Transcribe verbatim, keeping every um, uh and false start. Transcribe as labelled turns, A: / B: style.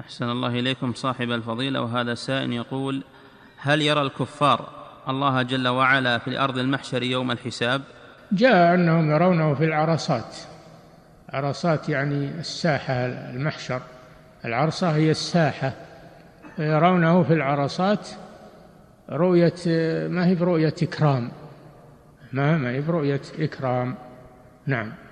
A: أحسن الله إليكم صاحب الفضيلة. وهذا سائل يقول: هل يرى الكفار الله جل وعلا في الأرض المحشر يوم الحساب؟
B: جاء أنهم يرونه في العرصات. عرصات يعني الساحة، المحشر، العرصة هي الساحة، يرونه في العرصات رؤية، ما هي برؤية إكرام، ما ما هي برؤية إكرام. نعم.